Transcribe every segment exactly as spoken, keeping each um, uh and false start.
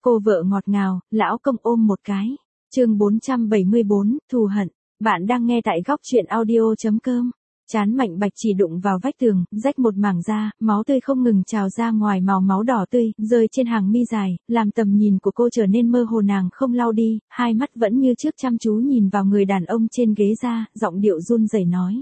Cô vợ ngọt ngào, lão công ôm một cái. Chương bốn trăm bảy mươi bốn, thù hận. Bạn đang nghe tại góc truyện audio chấm com. Trán Mạnh Bạch chỉ đụng vào vách tường, rách một mảng da, máu tươi không ngừng trào ra ngoài, màu máu đỏ tươi, rơi trên hàng mi dài, làm tầm nhìn của cô trở nên mơ hồ. Nàng không lau đi, hai mắt vẫn như trước chăm chú nhìn vào người đàn ông trên ghế da, giọng điệu run rẩy nói.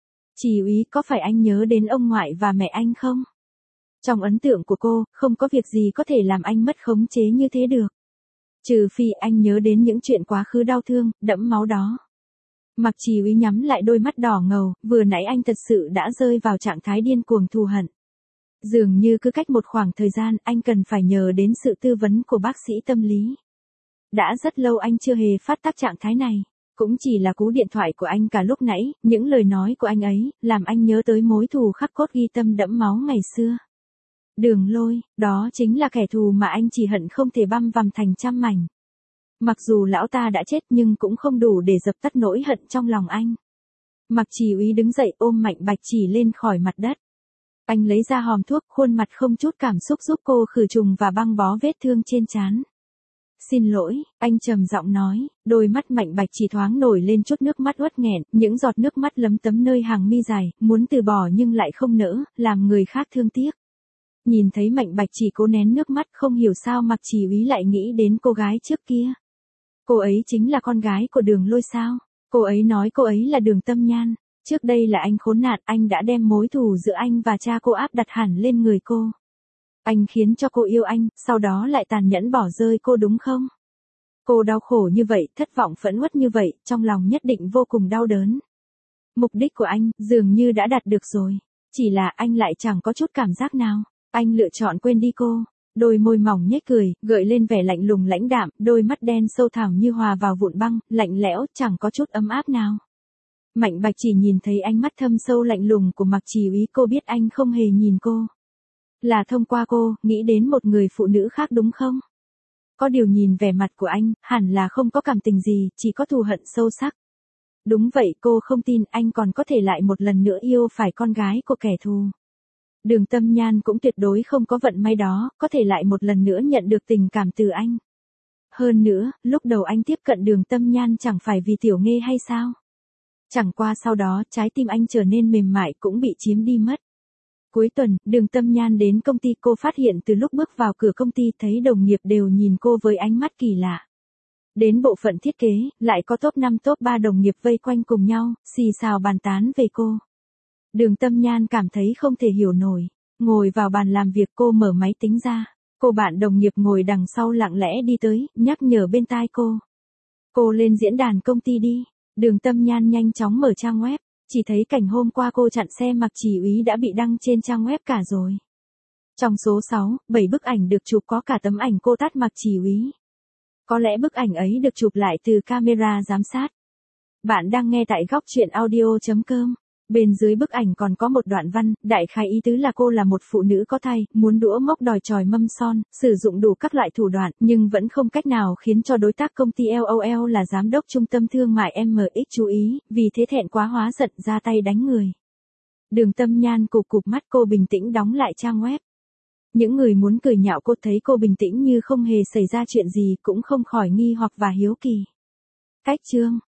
Chị úy, có phải anh nhớ đến ông ngoại và mẹ anh không? Trong ấn tượng của cô, không có việc gì có thể làm anh mất khống chế như thế được. Trừ phi anh nhớ đến những chuyện quá khứ đau thương, đẫm máu đó. Mặc Trì Úy nhắm lại đôi mắt đỏ ngầu, vừa nãy anh thật sự đã rơi vào trạng thái điên cuồng thù hận. Dường như cứ cách một khoảng thời gian, anh cần phải nhờ đến sự tư vấn của bác sĩ tâm lý. Đã rất lâu anh chưa hề phát tác trạng thái này. Cũng chỉ là cú điện thoại của anh cả lúc nãy, những lời nói của anh ấy, làm anh nhớ tới mối thù khắc cốt ghi tâm đẫm máu ngày xưa. Đường Lôi, đó chính là kẻ thù mà anh chỉ hận không thể băm vằm thành trăm mảnh. Mặc dù lão ta đã chết nhưng cũng không đủ để dập tắt nỗi hận trong lòng anh. Mặc Trì Úy đứng dậy ôm Mạnh Bạch chỉ lên khỏi mặt đất. Anh lấy ra hòm thuốc, khuôn mặt không chút cảm xúc giúp cô khử trùng và băng bó vết thương trên trán. Xin lỗi, anh trầm giọng nói, đôi mắt Mạnh Bạch chỉ thoáng nổi lên chút nước mắt uất nghẹn, những giọt nước mắt lấm tấm nơi hàng mi dài, muốn từ bỏ nhưng lại không nỡ, làm người khác thương tiếc. Nhìn thấy Mạnh Bạch chỉ cố nén nước mắt, không hiểu sao Mặc Trì Úy lại nghĩ đến cô gái trước kia. Cô ấy chính là con gái của Đường Lôi sao? Cô ấy nói cô ấy là Đường Tâm Nhan. Trước đây là anh khốn nạn, anh đã đem mối thù giữa anh và cha cô áp đặt hẳn lên người cô. Anh khiến cho cô yêu anh, sau đó lại tàn nhẫn bỏ rơi cô đúng không? Cô đau khổ như vậy, thất vọng phẫn uất như vậy, trong lòng nhất định vô cùng đau đớn. Mục đích của anh, dường như đã đạt được rồi. Chỉ là anh lại chẳng có chút cảm giác nào. Anh lựa chọn quên đi cô. Đôi môi mỏng nhếch cười, gợi lên vẻ lạnh lùng lãnh đạm, đôi mắt đen sâu thẳm như hòa vào vụn băng, lạnh lẽo, chẳng có chút ấm áp nào. Mạnh Bạch chỉ nhìn thấy ánh mắt thâm sâu lạnh lùng của Mặc Trì Úy, cô biết anh không hề nhìn cô. Là thông qua cô, nghĩ đến một người phụ nữ khác đúng không? Có điều nhìn vẻ mặt của anh, hẳn là không có cảm tình gì, chỉ có thù hận sâu sắc. Đúng vậy, cô không tin anh còn có thể lại một lần nữa yêu phải con gái của kẻ thù. Đường Tâm Nhan cũng tuyệt đối không có vận may đó, có thể lại một lần nữa nhận được tình cảm từ anh. Hơn nữa, lúc đầu anh tiếp cận Đường Tâm Nhan chẳng phải vì Tiểu Nghê hay sao? Chẳng qua sau đó, trái tim anh trở nên mềm mại cũng bị chiếm đi mất. Cuối tuần, Đường Tâm Nhan đến công ty, cô phát hiện từ lúc bước vào cửa công ty thấy đồng nghiệp đều nhìn cô với ánh mắt kỳ lạ. Đến bộ phận thiết kế, lại có top năm top ba đồng nghiệp vây quanh cùng nhau, xì xào bàn tán về cô. Đường Tâm Nhan cảm thấy không thể hiểu nổi. Ngồi vào bàn làm việc, cô mở máy tính ra. Cô bạn đồng nghiệp ngồi đằng sau lặng lẽ đi tới, nhắc nhở bên tai cô. Cô lên diễn đàn công ty đi. Đường Tâm Nhan nhanh chóng mở trang web. Chỉ thấy cảnh hôm qua cô chặn xe Mặc Trì Úy đã bị đăng trên trang web cả rồi. Trong số sáu, bảy bức ảnh được chụp có cả tấm ảnh cô tát Mặc Trì Úy. Có lẽ bức ảnh ấy được chụp lại từ camera giám sát. Bạn đang nghe tại góc truyện audio chấm com. Bên dưới bức ảnh còn có một đoạn văn, đại khái ý tứ là cô là một phụ nữ có thai, muốn đũa mốc đòi chòi mâm son, sử dụng đủ các loại thủ đoạn, nhưng vẫn không cách nào khiến cho đối tác công ty LOL là giám đốc trung tâm thương mại em ích chú ý, vì thế thẹn quá hóa giận ra tay đánh người. Đường Tâm Nhan cụp cụp mắt, cô bình tĩnh đóng lại trang web. Những người muốn cười nhạo cô thấy cô bình tĩnh như không hề xảy ra chuyện gì cũng không khỏi nghi hoặc và hiếu kỳ. Cách chương